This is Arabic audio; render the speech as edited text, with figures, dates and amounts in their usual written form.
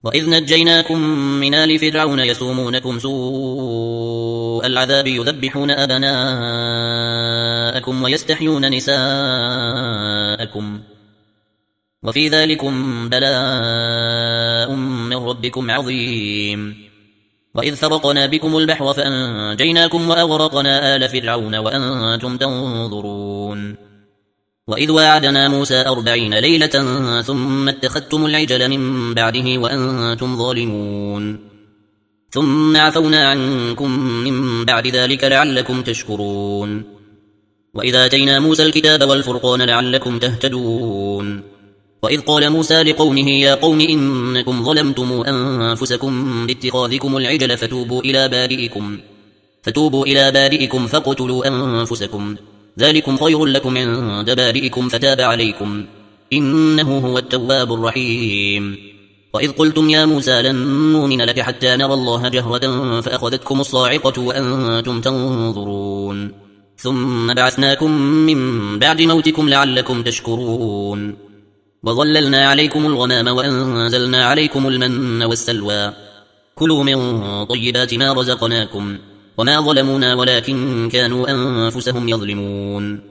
وإذ نجيناكم من آل فرعون يسومونكم سوء العذاب يذبحون أبناءكم ويستحيون نساءكم وفي ذلكم بلاء من ربكم عظيم. وإذ فرقنا بكم البحر فأنجيناكم وأغرقنا آل فرعون وأنتم تنظرون. وإذ واعدنا موسى 40 ليلة ثم اتخذتم العجل من بعده وأنتم ظالمون ثم عفونا عنكم من بعد ذلك لعلكم تشكرون. وإذا آتينا موسى الكتاب والفرقان لعلكم تهتدون. وإذ قال موسى لقومه يا قوم إنكم ظلمتم أنفسكم باتخاذكم العجل فتوبوا إلى بارئكم فاقتلوا أنفسكم ذلكم خير لكم عند بارئكم فتاب عليكم إنه هو التواب الرحيم. وإذ قلتم يا موسى لن نؤمن لك حتى نرى الله جهرة فأخذتكم الصاعقة وأنتم تنظرون ثم بعثناكم من بعد موتكم لعلكم تشكرون. وظللنا عليكم الغمام وأنزلنا عليكم المن والسلوى كلوا من طيبات ما رزقناكم وما ظلمونا ولكن كانوا أنفسهم يظلمون.